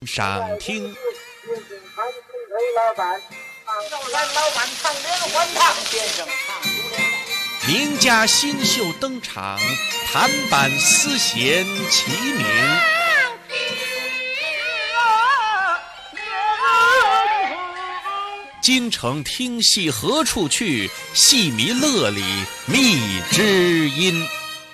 上听。 老板唱连环唱，先生名家新秀登场，弹板丝弦齐鸣。京城听戏何处去？戏迷乐里觅知音。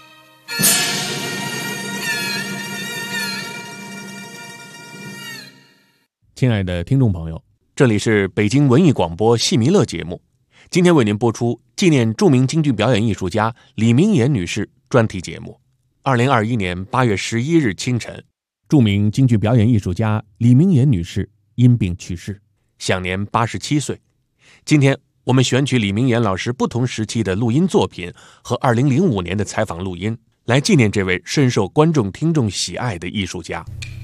亲爱的听众朋友，这里是北京文艺广播戏迷乐节目，今天为您播出纪念著名京剧表演艺术家李明岩女士专题节目。2021年8月11日清晨，著名京剧表演艺术家李明岩女士因病去世，享年87岁。今天我们选取李明岩老师不同时期的录音作品和2005年的采访录音，来纪念这位深受观众听众喜爱的艺术家。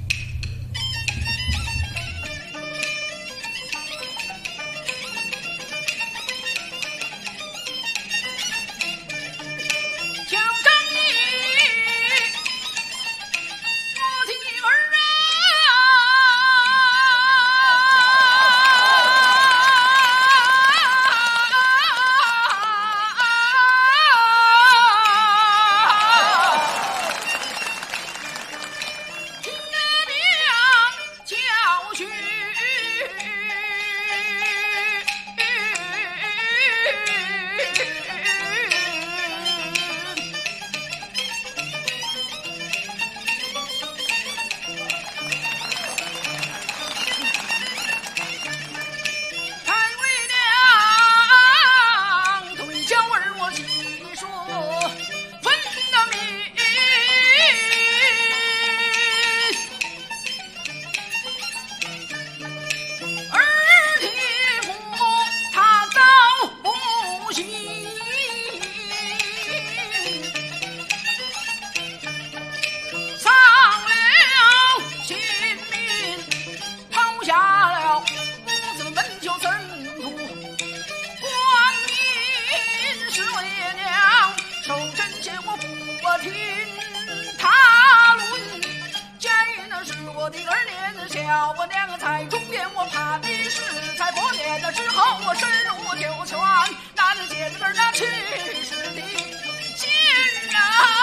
我娘才中变，我怕的是在过年的时候，我深入九泉，那是姐子儿那去世的亲人，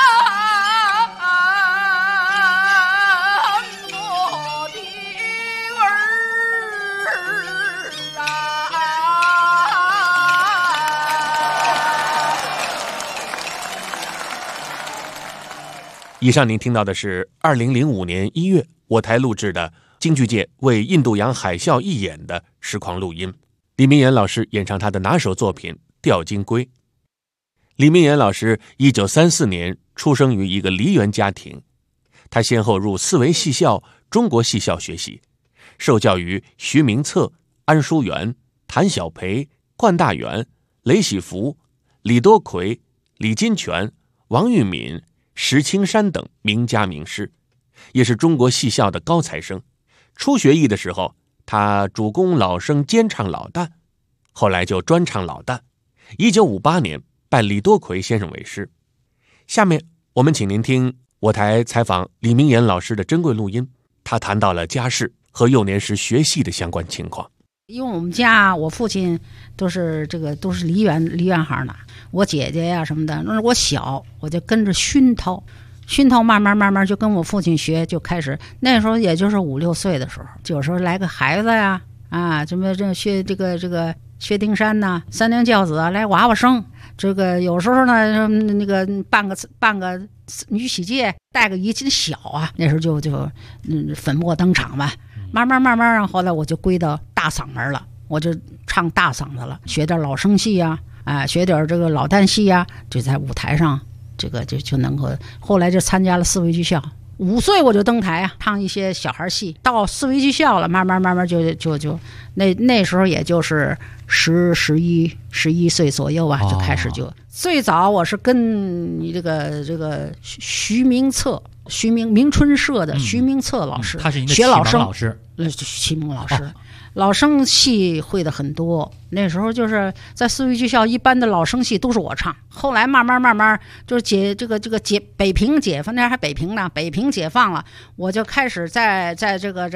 我的儿啊！ 以上您听到的是2005年1月我台录制的京剧界为印度洋海啸一演的实况录音，李明岩老师演唱他的拿手作品《吊金龟》。李明岩老师1934年出生于一个梨园家庭，他先后入四维戏校、中国戏校学习，受教于徐明策、安淑元、谭小培、冠大元、雷喜福、李多奎、李金泉、王玉敏、石青山等名家名师，也是中国戏校的高材生。初学艺的时候，他主攻老生兼唱老旦，后来就专唱老旦。1958年拜李多奎先生为师。下面我们请您听我台采访李明岩老师的珍贵录音，他谈到了家世和幼年时学戏的相关情况。 因为我们家我父亲都是梨园行的，我姐姐呀什么的，那我小我就跟着熏陶，慢慢就跟我父亲学，就开始那时候也就是5、6岁的时候，有时候来个孩子呀，什么这学这个薛丁山呐、三娘教子啊，来娃娃声，这个有时候呢那个办个女喜界，带个仪器小啊，那时候就粉墨登场吧，慢慢，后来我就归到大嗓门了，我就唱大嗓子了，学点老生戏呀，学点这个老旦戏呀，就在舞台上。这个就能够，后来就参加了四维剧校，5岁我就登台啊，唱一些小孩戏。到四维剧校了，慢慢就那时候也就是11岁左右吧，就开始就最早我是跟你这个徐明策明春社的徐明策老师， 他是您的学老生老师， 启蒙老师。老生戏会的很多，那时候就是在四育剧校，一般的老生戏都是我唱。后来慢慢就是北平解放，那还北平呢，北平解放了，我就开始在这个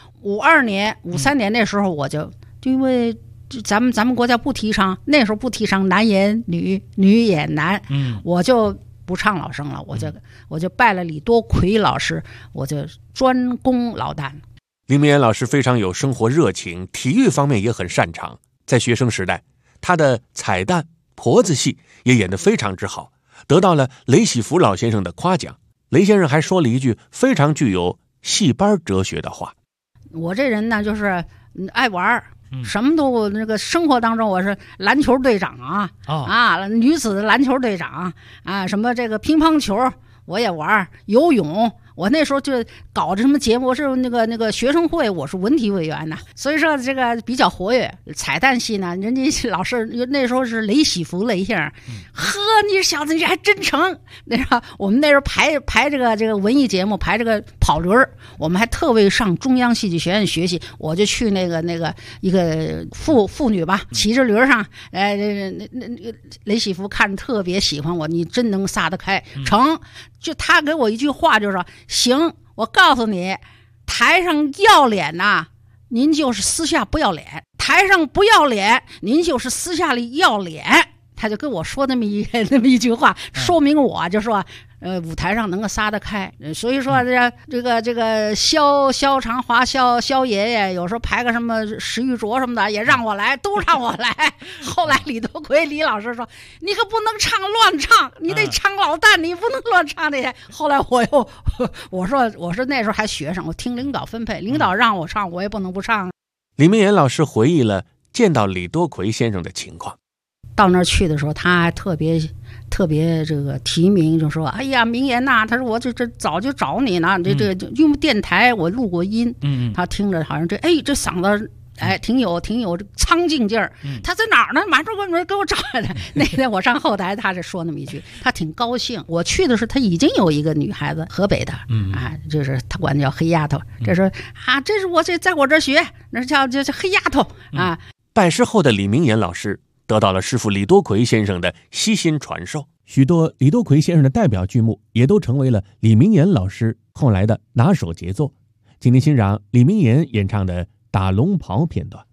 52年、53年那时候，我就因为咱们国家不提倡，那时候不提倡男演女，女演男，我就不唱老生了，我就拜了李多奎老师，我就专攻老旦。 李明岩老师非常有生活热情，体育方面也很擅长。在学生时代，他的彩蛋、婆子戏也演得非常之好，得到了雷喜福老先生的夸奖。雷先生还说了一句非常具有戏班哲学的话： 我这人呢，就是爱玩，什么都那个生活当中，我是篮球队长啊，女子的篮球队长啊，什么这个乒乓球我也玩，游泳。我那时候就搞着什么节目，我是那个学生会，我是文体委员呢，所以说这个比较活跃。彩蛋戏呢，人家老师那时候是雷喜福雷先生，呵，你小子你还真成。那时候我们那时候排这个文艺节目，排这个跑轮，我们还特为上中央戏剧学院学习，我就去那个一个妇女吧，骑着轮上，雷喜福看着特别喜欢我，你真能撒得开，成。就他给我一句话，就说行，我告诉你，台上要脸呐，您就是私下不要脸；台上不要脸，您就是私下里要脸。他就跟我说那么一句话，说明我就说舞台上能够撒得开。所以说这个萧长华萧爷爷有时候排个什么石玉镯什么的也让我来，都让我来。后来李多奎李老师说，你可不能乱唱，你得唱老旦，你不能乱唱那些。后来我说那时候还学生，我听领导分配，领导让我唱，我也不能不唱。 李明岩老师回忆了见到李多奎先生的情况。 到那儿去的时候，他还特别这个提名，就说：“哎呀，明岩呐，他说我这早就找你呢，这因为电台我录过音，他听着好像这嗓子挺有这苍劲劲儿。他在哪儿呢？马上给我找来。那天我上后台，他是说那么一句，他挺高兴。我去的时候，他已经有一个女孩子，河北的，就是他管叫黑丫头。这说这是我在我这学，那叫黑丫头啊。 拜师后的李明岩老师得到了师傅李多奎先生的悉心传授， 许多李多奎先生的代表剧目也都成为了李明岩老师后来的拿手杰作。请您欣赏李明岩演唱的《打龙袍》片段。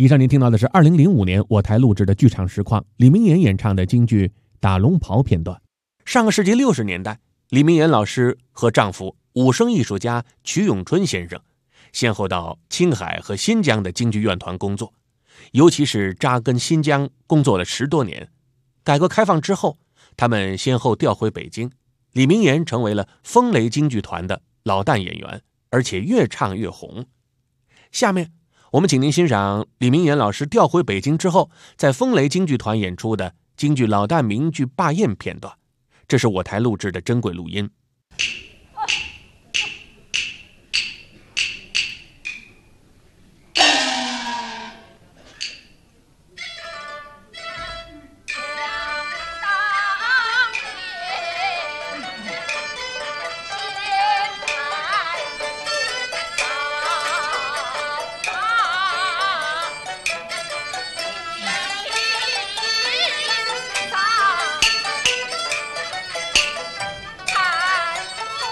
以上您听到的是2005年我台录制的剧场实况，李明岩演唱的京剧《打龙袍》片段。 上个世纪60年代，李明岩老师和丈夫武生艺术家瞿永春先生先后到青海和新疆的京剧院团工作，尤其是扎根新疆工作了10多年。改革开放之后，他们先后调回北京，李明岩成为了风雷京剧团的老旦演员，而且越唱越红。下面我们请您欣赏李明岩老师调回北京之后，在风雷京剧团演出的京剧老旦名剧《霸宴》片段，这是我台录制的珍贵录音。 看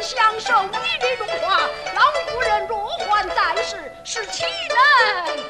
享受一日荣华，老夫人若还在世，是其人。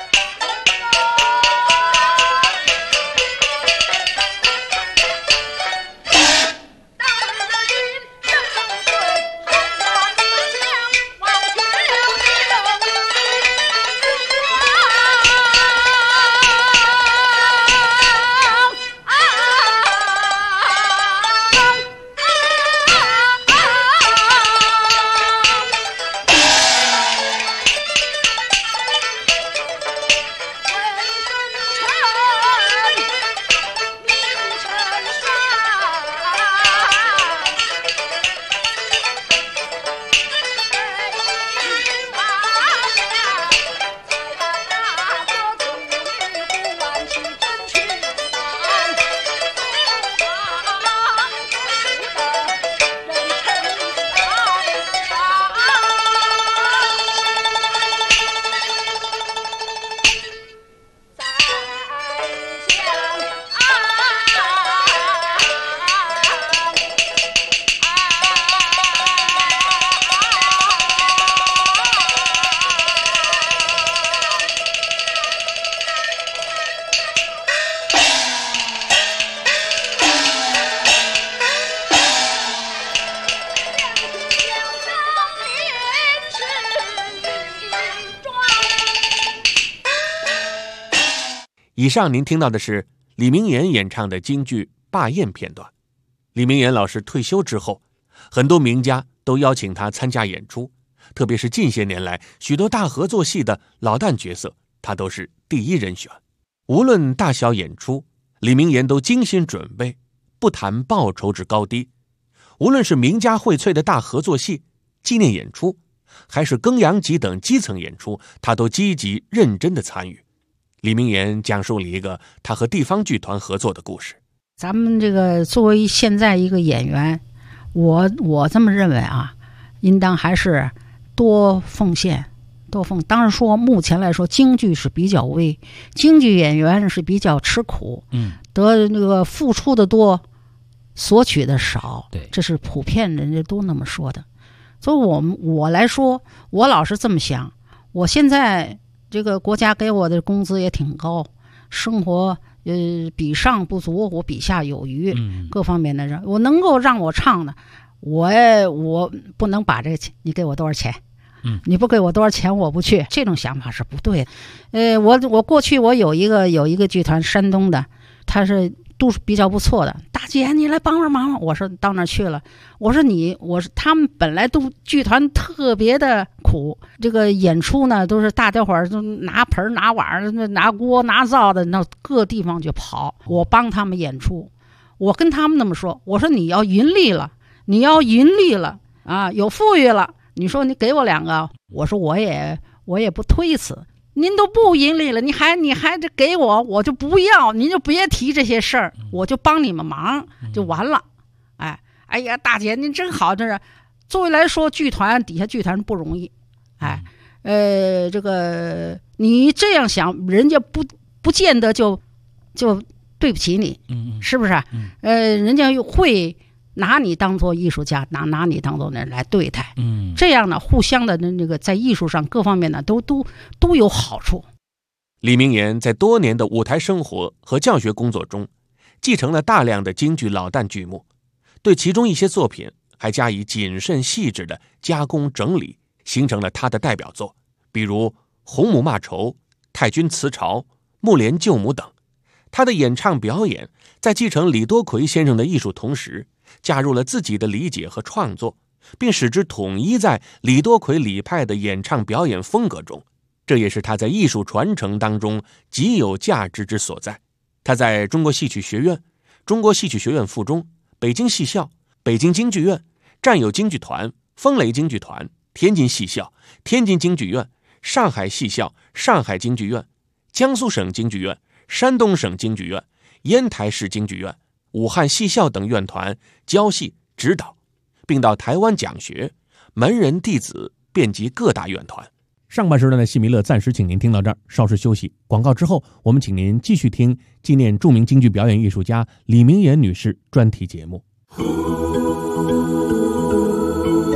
以上您听到的是李明岩演唱的京剧《霸宴》片段。李明岩老师退休之后，很多名家都邀请他参加演出，特别是近些年来许多大合作戏的老旦角色，他都是第一人选。无论大小演出，李明岩都精心准备，不谈报酬之高低。无论是名家荟萃的大合作戏、纪念演出，还是庚阳集等基层演出，他都积极认真的参与。李明岩讲述了一个他和地方剧团合作的故事。 咱们这个作为现在一个演员，我这么认为啊，应当还是多奉献，当然说目前来说京剧是比较微，京剧演员是比较吃苦，得那个付出的多，索取的少， 对， 这是普遍人家都那么说的。所以我来说，我老是这么想，我现在这个国家给我的工资也挺高，生活比上不足，我比下有余，各方面的人，我能够让我唱的，我不能把这个钱，你给我多少钱，你不给我多少钱我不去，这种想法是不对的。我过去我有一个剧团，山东的，他是都是比较不错的，大姐你来帮忙，我说到那儿去了，我说他们本来都剧团特别的苦，这个演出呢都是大家伙儿都拿盆拿碗拿锅拿灶的，那各地方去跑，我帮他们演出，我跟他们那么说，我说你要盈利了啊，有富裕了，你说你给我2个，我说我也不推辞。您都不盈利了，你还得给我就不要，您就别提这些事儿，我就帮你们忙就完了。哎呀，大姐您真好，这是作为来说，剧团底下剧团不容易。这个你这样想，人家不见得就对不起你，是不是？人家又会拿你当做艺术家，拿你当做人来对待，这样呢，互相的那个在艺术上各方面呢，都有好处。 李明岩在多年的舞台生活和教学工作中，继承了大量的京剧老旦剧目，对其中一些作品还加以谨慎细致的加工整理，形成了他的代表作，比如《红母骂仇》《太君辞朝》《木莲救母》等。他的演唱表演在继承李多奎先生的艺术同时，加入了自己的理解和创作，并使之统一在李多奎李派的演唱表演风格中，这也是他在艺术传承当中极有价值之所在。他在中国戏曲学院、中国戏曲学院附中、北京戏校、北京京剧院、战友京剧团、风雷京剧团、天津戏校、天津京剧院、上海戏校、上海京剧院、江苏省京剧院、山东省京剧院、烟台市京剧院、武汉戏校等院团教戏指导，并到台湾讲学，门人弟子遍及各大院团。 上半时段的戏迷乐暂时请您听到这儿，稍事休息。广告之后，我们请您继续听纪念著名京剧表演艺术家李明岩女士专题节目。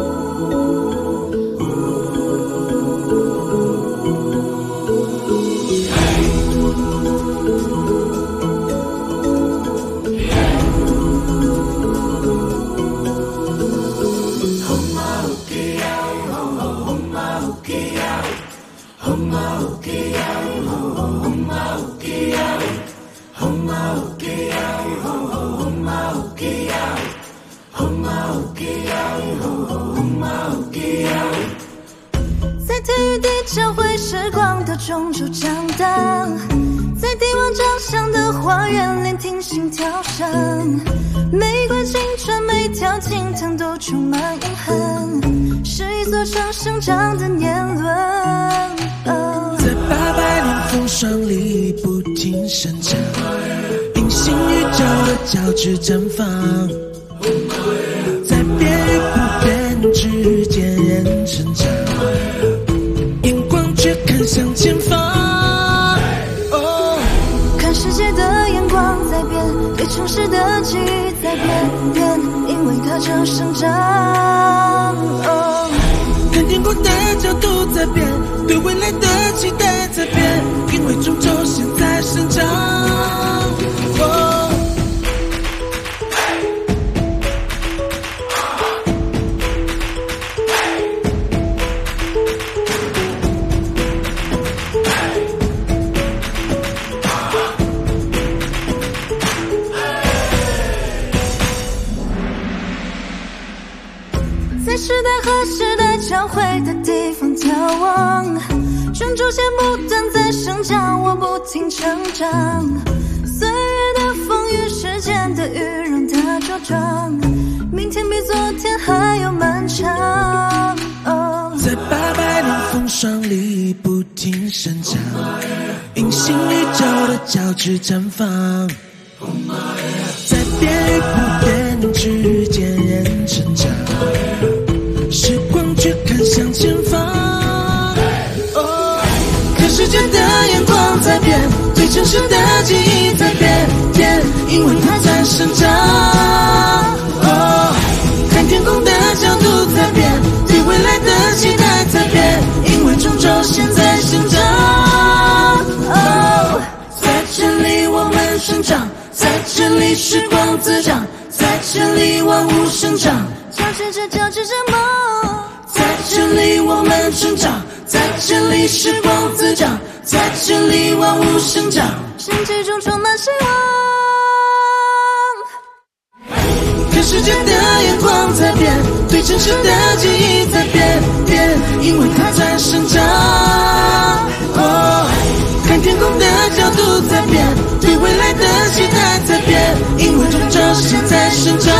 在体育地教会时光的中就长大，在帝王长相的花园聆听心跳声，每块青春每条金藤都充满印痕，是一座城生长的年轮。 在800年风霜里不停生长，平行宇宙的交织绽放，在变与不变之间人成长，眼光却看向前方。 看世界的眼光在变，对城市的记忆在变，因为它正生长。 看天空的角度在变，对未来的期待在变，因为终究现在生长。 在时代和时代交汇的地方眺望，专注线不断在生长，我不停成长。岁月的风雨，时间的雨，让它茁壮，明天比昨天还要漫长。 在800年风霜里不停生长，平行宇宙的交织绽放，在变与不变之间人成长，时光却看向前方。看世界的眼光在变，对城市的记忆在变，因为它在生长。看天空的角度在变，对未来的期待在变，因为终究现在生长。在这里我们生长，在这里时光滋长，在这里万物生长， 交织着梦。 在这里我们生长，在这里时光滋长，在这里万物生长， 生气中充满希望。 看世界的眼光在变，对城市的记忆在变，因为它在生长。看天空的角度在变，对未来的期待在变，因为终究现在生长。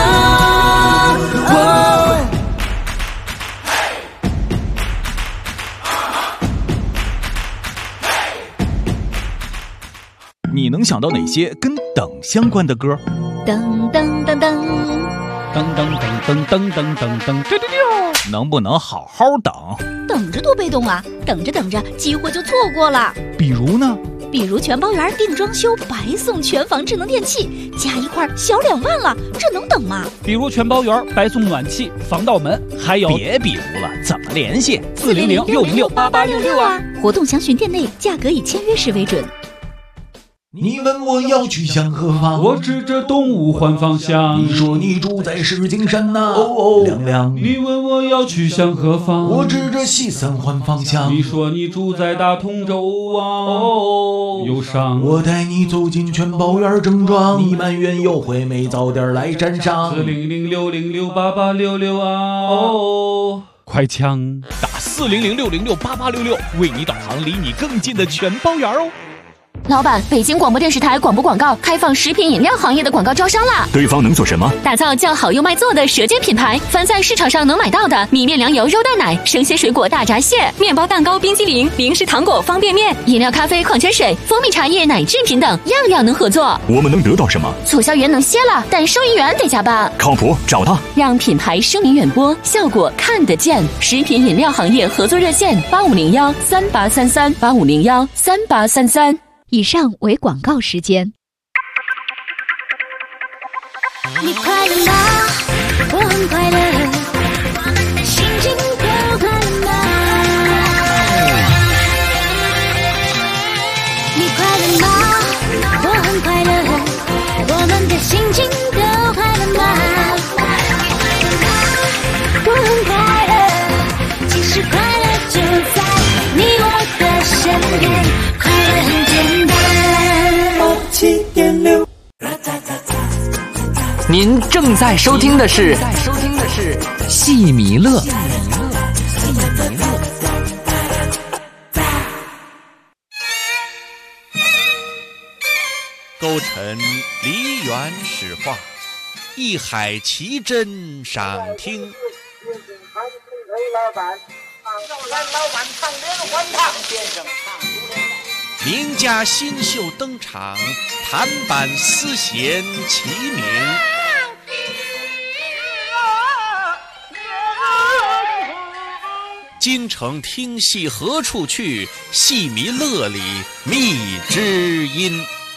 你能想到哪些跟等相关的歌？ 噔噔噔噔噔噔噔噔噔噔噔噔，能不能好好等？ 等着多被动啊！等着等着，机会就错过了。 比如呢？ 比如全包园定装修白送全房智能电器，加一块小2万了，这能等吗？ 比如全包园白送暖气、防盗门，还有别比如了，怎么联系 ？400-606-8866啊！活动详询店内，价格以签约时为准。 你问我要去向何方， 我指着东吴环方向。 你说你住在石景山呐，亮亮。 你问我要去向何方， 我指着西三环方向。 你说你住在大同州啊，忧伤。 我带你走进全包园正装，你埋怨优惠没早点来沾上。 400-606-8866啊，快抢打400-606-8866，为你导航离你更近的全包园哦。 老板，北京广播电视台广播广告开放食品饮料行业的广告招商啦！ 对方能做什么？ 打造叫好又卖座的舌尖品牌，凡在市场上能买到的米面粮油肉蛋奶、生鲜水果大闸蟹、面包蛋糕冰激凌、零食糖果方便面、饮料咖啡矿泉水、蜂蜜茶叶奶制品等，样样能合作。 我们能得到什么？ 促销员能歇了，但收银员得加班。 靠谱，找他， 让品牌声名远播，效果看得见。食品饮料行业合作热线8501-3833，8501-3833。以上为广告时间。 你快乐吗？我很快乐，我们的心情都快乐吗？你快乐吗？我很快乐，我们的心情都快乐吗？我很快乐。 正在收听的是戏迷乐。 勾陈梨园史话，一海奇珍赏听。 老板唱连环唱先生唱出来。 名家新秀登场，弹板丝弦齐鸣。京城听戏何处去？戏迷乐里觅知音。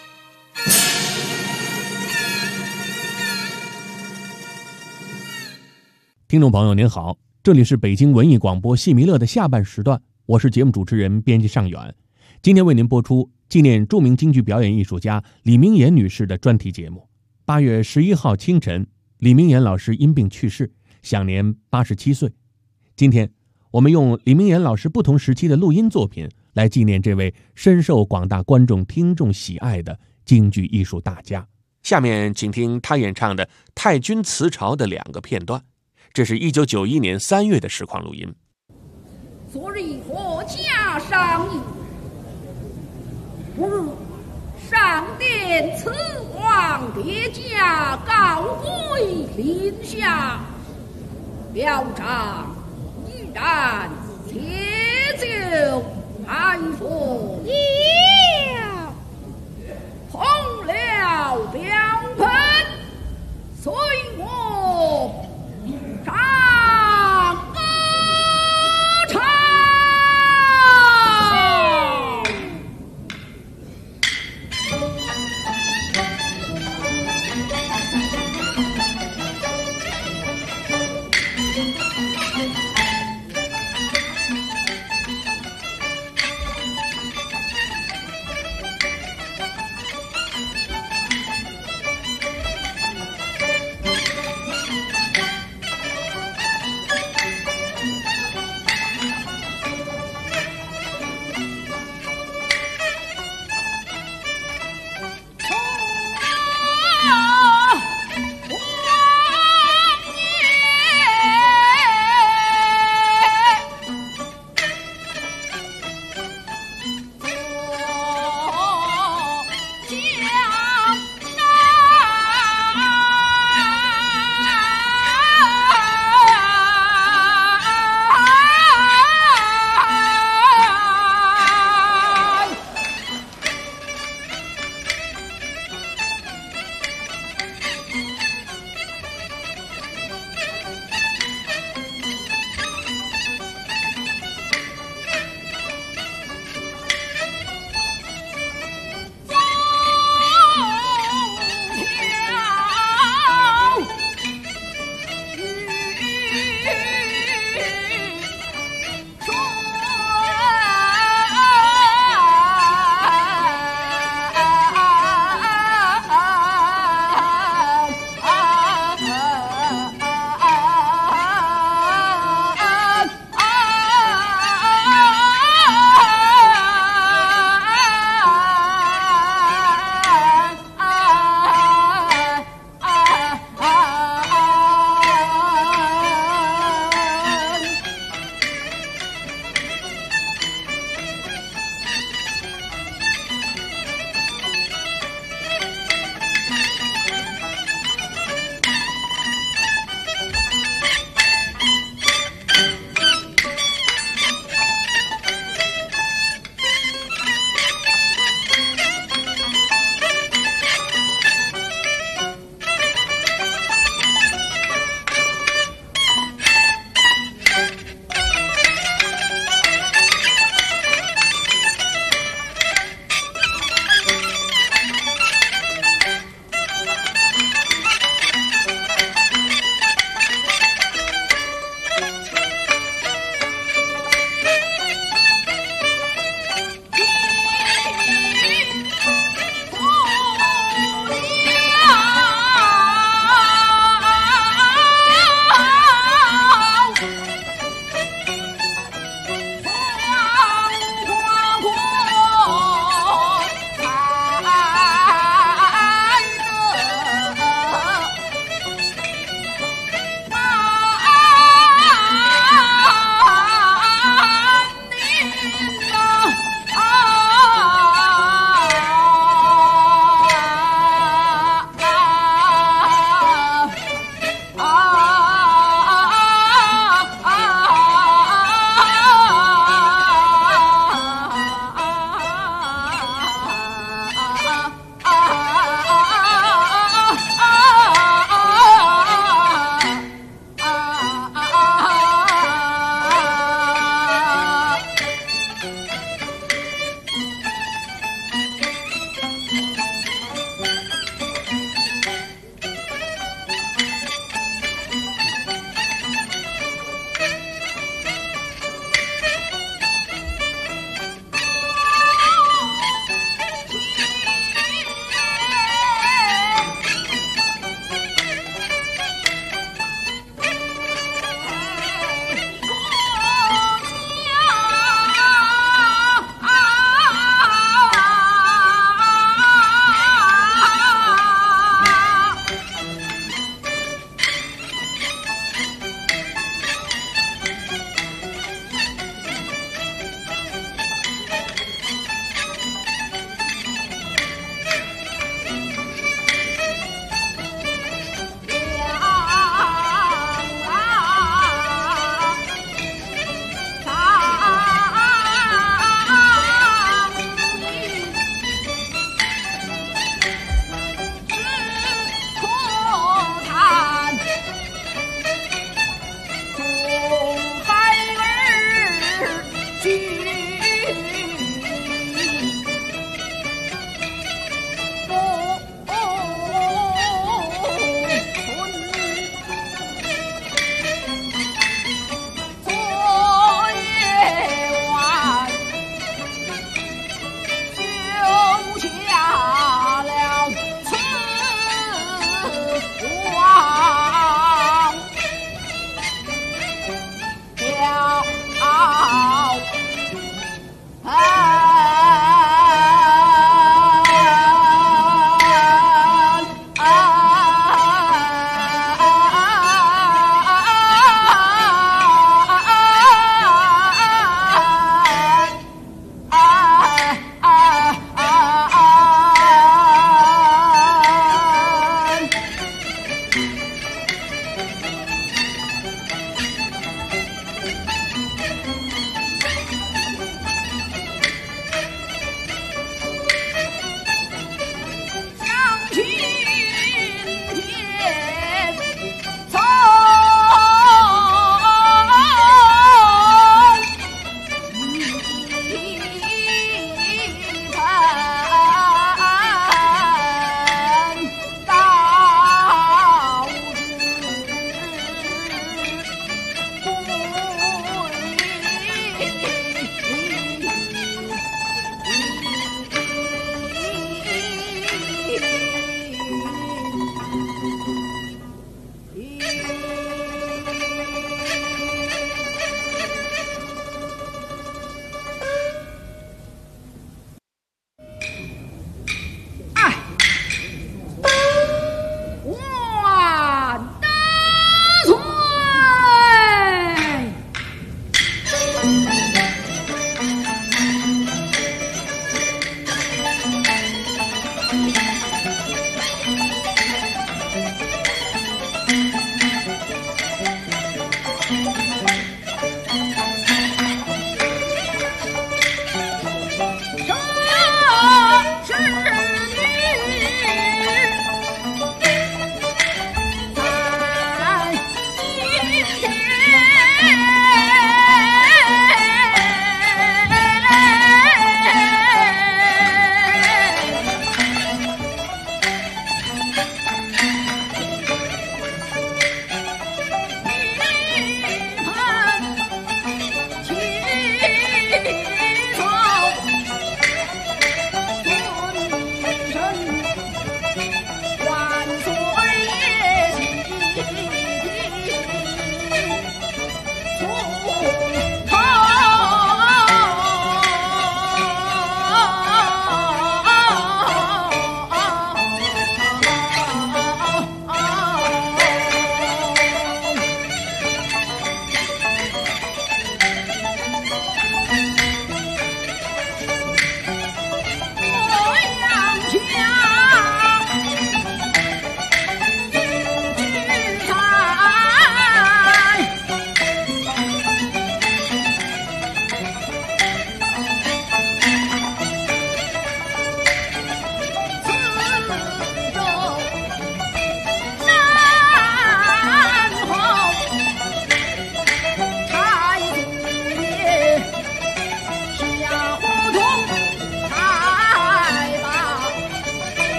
听众朋友您好，这里是北京文艺广播戏迷乐的下半时段，我是节目主持人编辑尚远。今天为您播出纪念著名京剧表演艺术家李明岩女士的专题节目。8月11号清晨，李明岩老师因病去世，享年87岁。今天我们用李明岩老师不同时期的录音作品来纪念这位深受广大观众听众喜爱的京剧艺术大家。 下面请听他演唱的《太君辞朝》的2个片段，这是1991年3月的实况录音。 昨日国家上议，不日上殿辞王别驾，高贵临下，表彰一旦铁酒安说了，红了标盆，随我唱歌唱。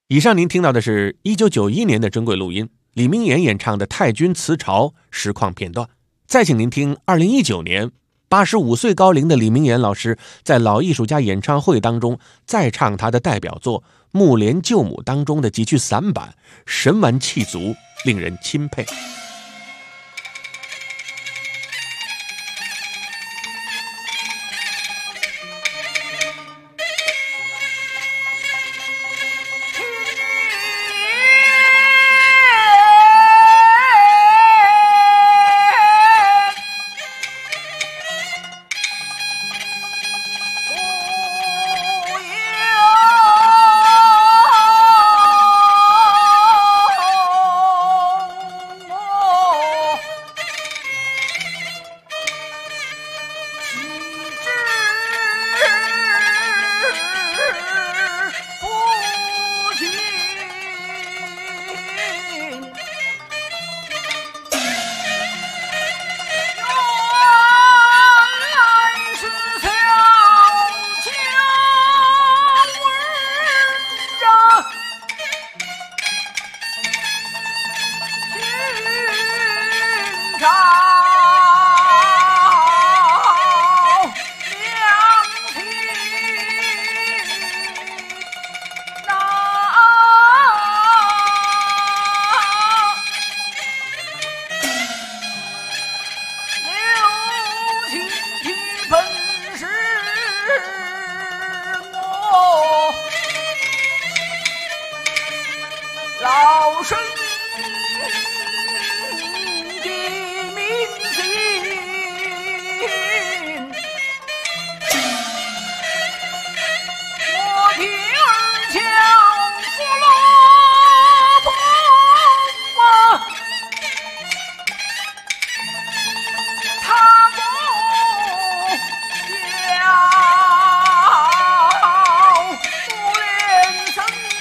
以上您听到的是1991年的珍贵录音，李明岩演唱的《太君辞朝》实况片段。再请您听2019年85岁高龄的李明岩老师在老艺术家演唱会当中再唱他的代表作《木莲救母》当中的几句散板，神完气足，令人钦佩。 老身的名姓，我的儿叫弗罗多啊，他不叫木莲僧。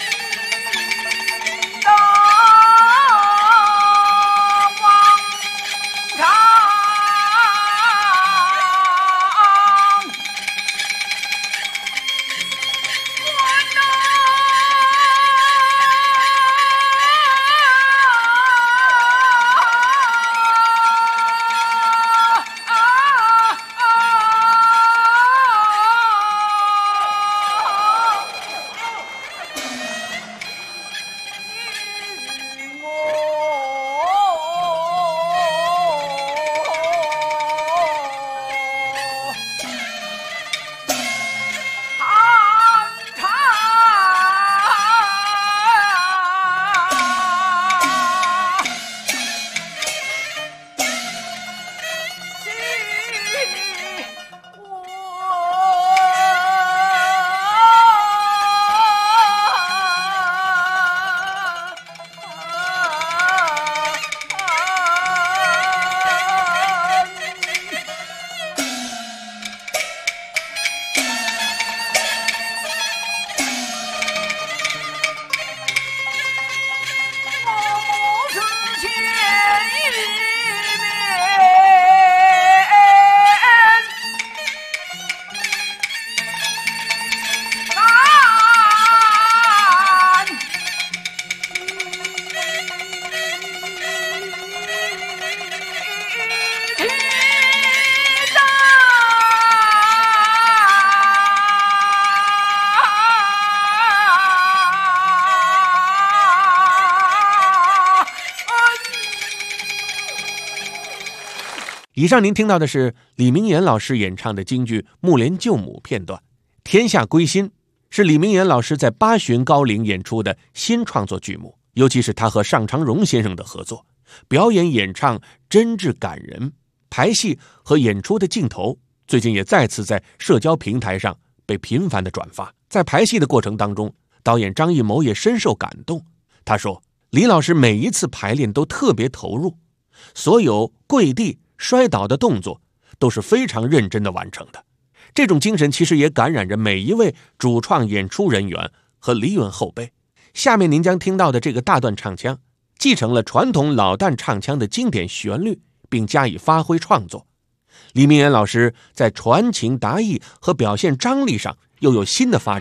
以上您听到的是李明岩老师演唱的京剧《木莲救母》片段。天下归心是李明岩老师在八旬高龄演出的新创作剧目，尤其是他和尚长荣先生的合作，表演演唱真挚感人，排戏和演出的镜头最近也再次在社交平台上被频繁的转发。在排戏的过程当中，导演张艺谋也深受感动。他说，李老师每一次排练都特别投入，所有跪地摔倒的动作都是非常认真的完成的。这种精神其实也感染着每一位主创演出人员和梨园后辈。下面您将听到的这个大段唱腔，继承了传统老旦唱腔的经典旋律，并加以发挥创作。李明岩老师在传情达意和表现张力上又有新的发展，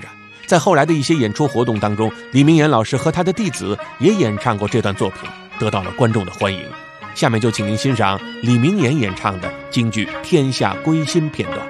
在后来的一些演出活动当中，李明岩老师和他的弟子也演唱过这段作品，得到了观众的欢迎。下面就请您欣赏李明岩演唱的京剧《天下归心》片段。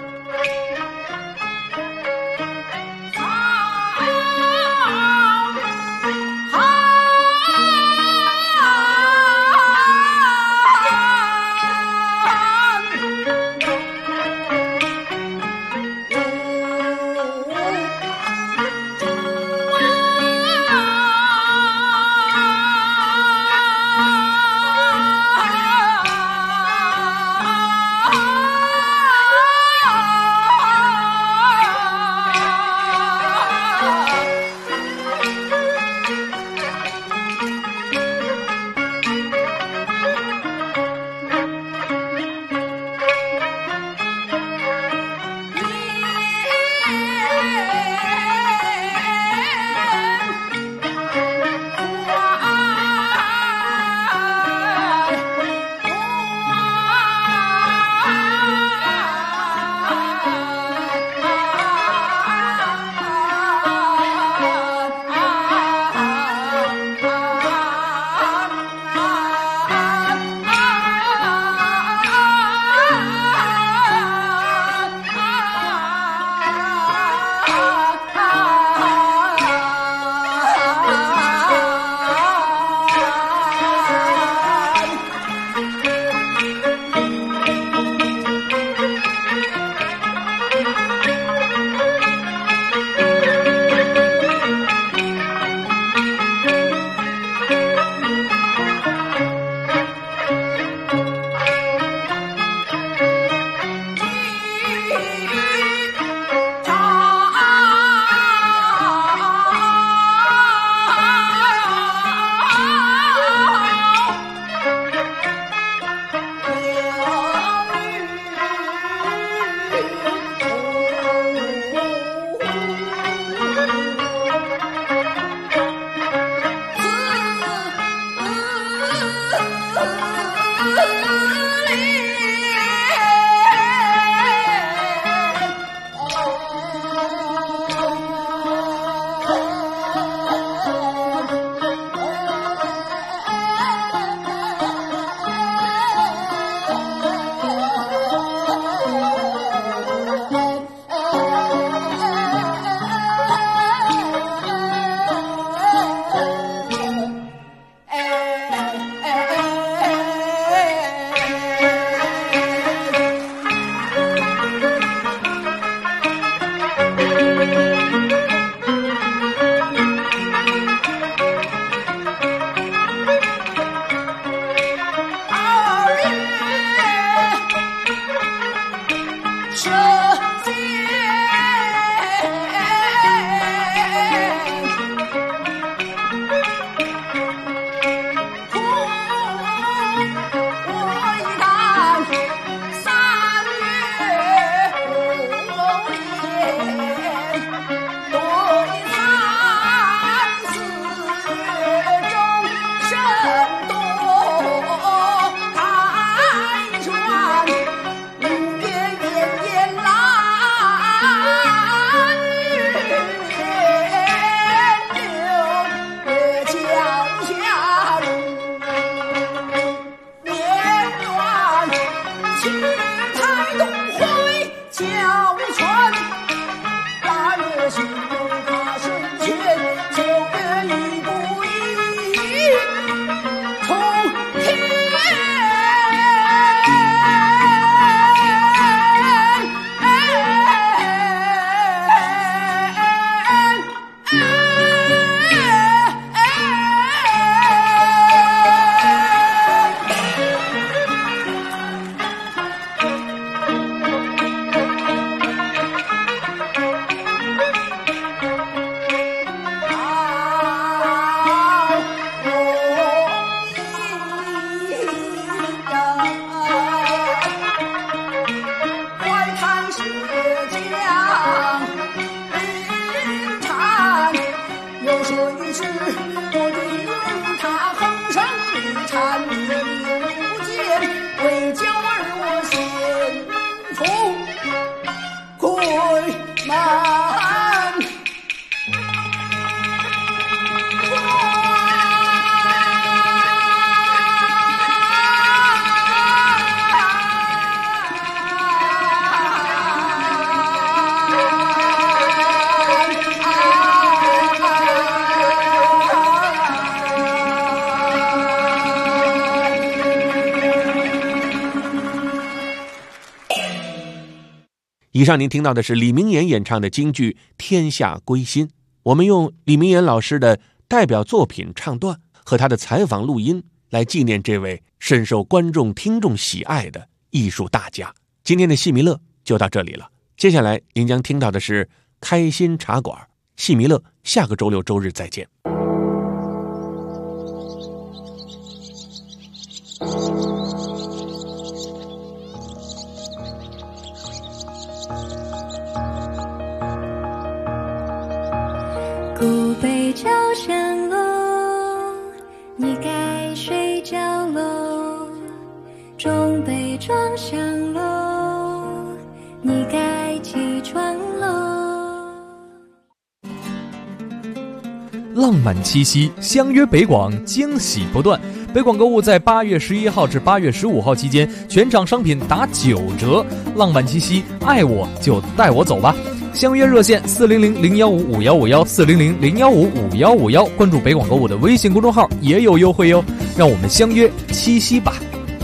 啊以上您听到的是李明岩演唱的京剧《天下归心》，我们用李明岩老师的代表作品唱段和他的采访录音来纪念这位深受观众听众喜爱的艺术大家。今天的戏迷乐就到这里了，接下来您将听到的是开心茶馆。戏迷乐下个周六周日再见。 古北朝山楼，你该睡觉喽。中北庄香楼，你该起床喽。 浪漫七夕，相约北广，惊喜不断。北广购物在8月11号至8月15号期间，全场商品打9折。浪漫七夕，爱我就带我走吧。相约热线400-015-5151，400-015-5151，关注北广购物的微信公众号也有优惠哟。让我们相约七夕吧。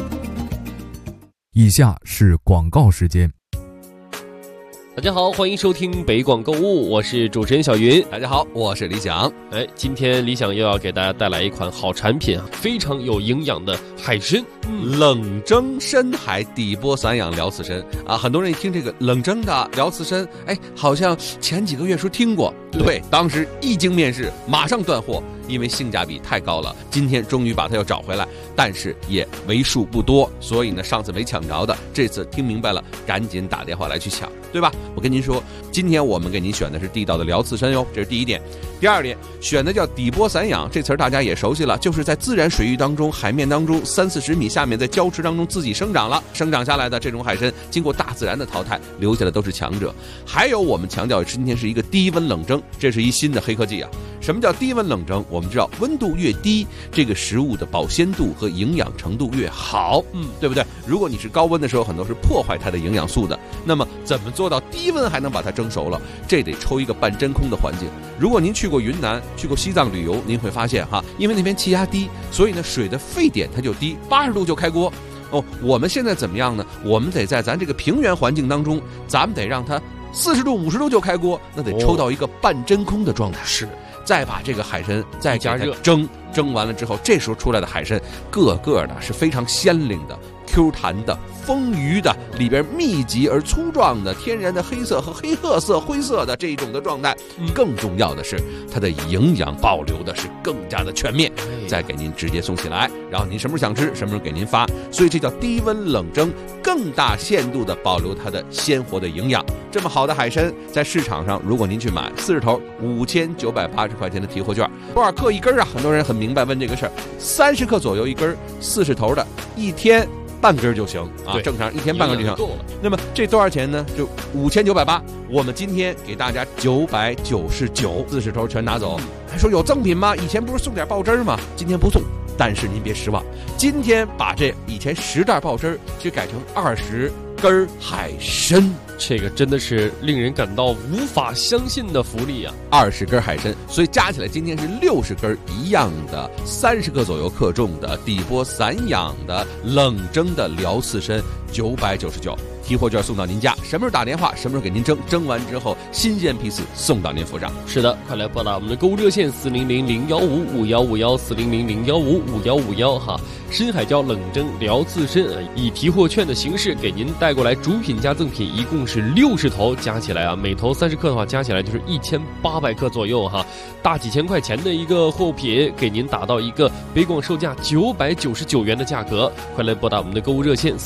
以下是广告时间。 大家好，欢迎收听北广购物，我是主持人小云。 大家好，我是李想。 今天李想又要给大家带来一款好产品啊，非常有营养的海参， 冷蒸深海底波散养辽刺参啊。很多人一听这个冷蒸的辽刺参，好像前几个月时候听过，对，当时一经面世，马上断货，因为性价比太高了。今天终于把它又找回来，但是也为数不多，所以呢，上次没抢着的，这次听明白了，赶紧打电话来去抢，对吧？我跟您说，今天我们给您选的是地道的辽刺参哟，这是第一点。第二点，选的叫底波散养，这词儿大家也熟悉了，就是在自然水域当中、海面当中30-40米下面，在礁池当中自己生长了，生长下来的这种海参，经过大自然的淘汰，留下的都是强者。还有我们强调今天是一个低温冷蒸，这是一新的黑科技啊。什么叫低温冷蒸？我们知道温度越低，这个食物的保鲜度和营养程度越好，对不对？如果你是高温的时候，很多是破坏它的营养素的。那么怎么做到低温还能把它蒸熟了？这得抽一个半真空的环境。如果您去过云南、去过西藏旅游，您会发现哈，因为那边气压低，所以呢水的沸点它就低，80度就开锅。我们现在怎么样呢？我们得在咱这个平原环境当中，咱们得让它40度、50度就开锅，那得抽到一个半真空的状态。 是。 再把这个海参再加热蒸完了之后，这时候出来的海参个个的是非常鲜灵的、Q 弹的、丰腴的，里边密集而粗壮的天然的黑色和黑褐色、灰色的这一种的状态。更重要的是，它的营养保留的是更加的全面，再给您直接送起来，然后您什么时候想吃，什么时候给您发。所以这叫低温冷蒸，更大限度的保留它的鲜活的营养。这么好的海参，在市场上，如果您去买40头5980块钱的提货券，多少克一根啊？很多人很明白问这个事儿，30克左右一根，40头的，一天半根就行啊，正常一天半根就行。那么这多少钱呢？就5980，我们今天给大家999，40头全拿走。还说有赠品吗？以前不是送点爆汁吗？今天不送，但是您别失望，今天把这以前10袋爆汁就改成20根海参， 这个真的是令人感到无法相信的福利啊 ！20根海参，所以加起来今天是60根一样的，30克左右克重的底波散养的冷蒸的辽刺参，999。提货券送到您家，什么时候打电话，什么时候给您蒸，蒸完之后新鲜批次送到您府上。 是的，快来拨打我们的购物热线400-015-5151，400-015-5151哈。深海椒冷蒸辽刺参以提货券的形式给您带过来，主品加赠品一共是60头，加起来啊，每头30克的话，加起来就是1800克左右哈，大几千块钱的一个货品，给您打到一个北广售价999元的价格。快来拨打我们的购物热线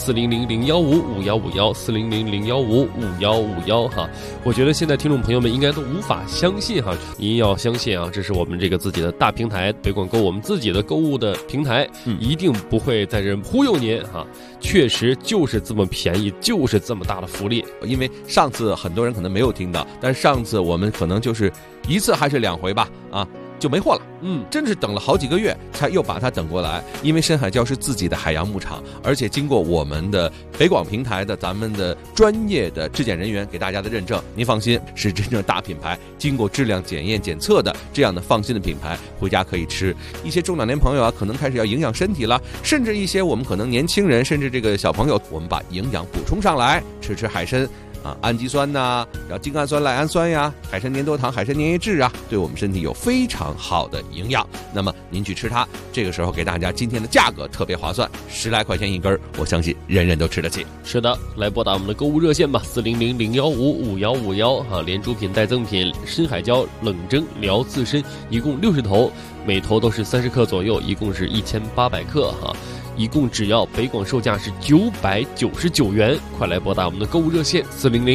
400-015-5151，400-015-5151哈。我觉得现在听众朋友们应该都无法相信哈，您要相信啊，这是我们这个自己的大平台北广购，我们自己的购物的平台，一定不会在这忽悠您哈，确实就是这么便宜，就是这么大的福利。 因为上次很多人可能没有听到，但是上次我们可能就是1次还是2回吧啊，就没货了。真是等了好几个月才又把它等过来。因为深海礁是自己的海洋牧场，而且经过我们的北广平台的咱们的专业的质检人员给大家的认证，您放心，是真正大品牌，经过质量检验检测的这样的放心的品牌，回家可以吃。一些中老年朋友啊，可能开始要营养身体了，甚至一些我们可能年轻人，甚至这个小朋友，我们把营养补充上来，吃海参。 啊，氨基酸呐，然后精氨酸、赖氨酸呀，海参粘多糖、海参粘液质啊，对我们身体有非常好的营养。那么您去吃它，这个时候给大家今天的价格特别划算，10来块钱一根，我相信人人都吃得起。 是的，来拨打我们的购物热线吧，400-015-5151哈，连主品带赠品深海椒冷蒸疗刺参，一共60头，每头都是30克左右，一共是1800克哈。一共只要北广售价是999元，快来拨打我们的购物热线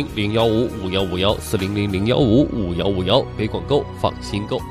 400-015-5151，400-015-5151，北广购，放心购。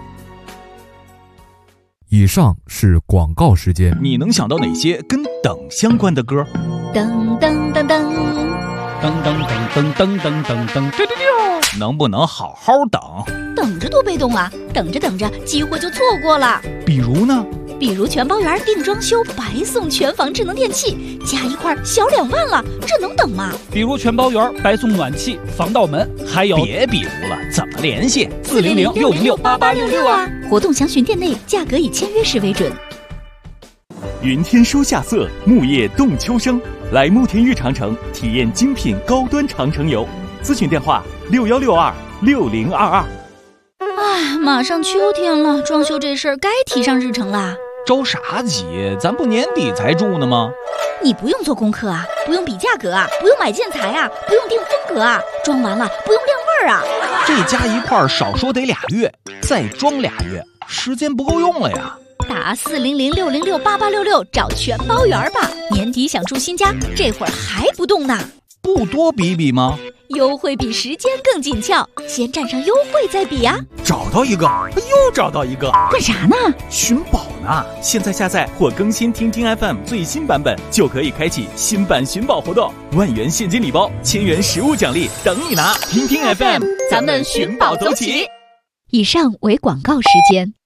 以上是广告时间。 你能想到哪些跟等相关的歌？ 噔噔噔噔， 噔噔噔噔噔噔噔噔，能不能好好等？ 等着多被动啊！等着等着，机会就错过了。 比如呢？ 比如全包圆定装修白送全房智能电器，加一块小2万了，这能等吗？ 比如全包圆白送暖气、防盗门，还有别比如了，怎么联系 ？400-606-8866啊！活动详询店内，价格以签约时为准。 云天书夏色，木叶动秋声，来慕田峪长城体验精品高端长城游。咨询电话6162-6022。 哎，马上秋天了，装修这事儿该提上日程啦。 着啥急？咱不年底才住呢吗？ 你不用做功课啊，不用比价格啊，不用买建材啊，不用定风格啊，装完了不用晾味儿啊。 这加一块少说得2月，再装2月，时间不够用了呀。 打400-606-8866找全包圆吧，年底想住新家，这会儿还不动呢？ 不多比比吗？ 优惠比时间更紧俏，先占上优惠再比呀。 找到一个，又找到一个， 干啥呢？ 寻宝呢！现在下载或更新听听 FM 最新版本，就可以开启新版寻宝活动，1万元现金礼包，1000元实物奖励等你拿！听听 FM， 咱们寻宝走起。以上为广告时间。